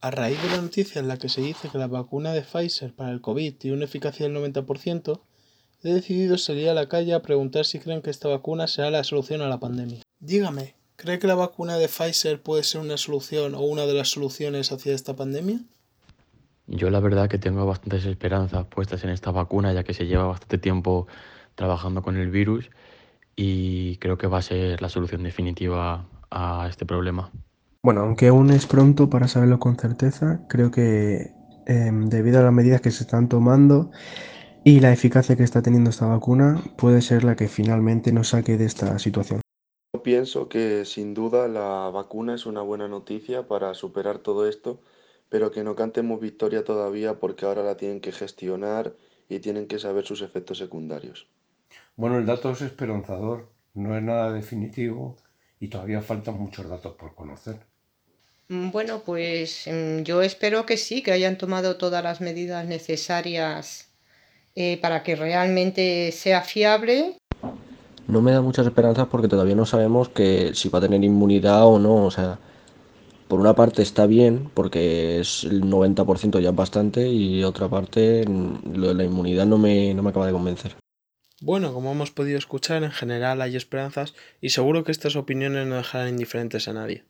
A raíz de la noticia en la que se dice que la vacuna de Pfizer para el COVID tiene una eficacia del 90%, he decidido salir a la calle a preguntar si creen que esta vacuna será la solución a la pandemia. Dígame, ¿cree que la vacuna de Pfizer puede ser una solución o una de las soluciones hacia esta pandemia? Yo la verdad que tengo bastantes esperanzas puestas en esta vacuna, ya que se lleva bastante tiempo trabajando con el virus y creo que va a ser la solución definitiva a este problema. Bueno, aunque aún es pronto para saberlo con certeza, creo que debido a las medidas que se están tomando y la eficacia que está teniendo esta vacuna, puede ser la que finalmente nos saque de esta situación. Yo pienso que sin duda la vacuna es una buena noticia para superar todo esto, pero que no cantemos victoria todavía porque ahora la tienen que gestionar y tienen que saber sus efectos secundarios. Bueno, el dato es esperanzador, no es nada definitivo y todavía faltan muchos datos por conocer. Bueno, pues yo espero que sí, que hayan tomado todas las medidas necesarias para que realmente sea fiable. No me da muchas esperanzas porque todavía no sabemos que si va a tener inmunidad o no. O sea, por una parte está bien porque es el 90% ya es bastante y otra parte lo de la inmunidad no me acaba de convencer. Bueno, como hemos podido escuchar, en general hay esperanzas y seguro que estas opiniones no dejarán indiferentes a nadie.